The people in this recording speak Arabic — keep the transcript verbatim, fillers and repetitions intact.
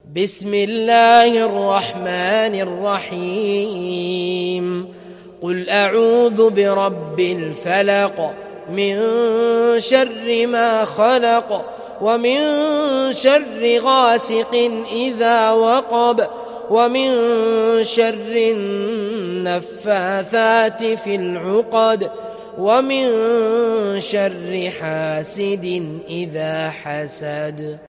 بسم الله الرحمن الرحيم قل أعوذ برب الفلق من شر ما خلق ومن شر غاسق إذا وقب ومن شر النفاثات في العقد ومن شر حاسد إذا حسد.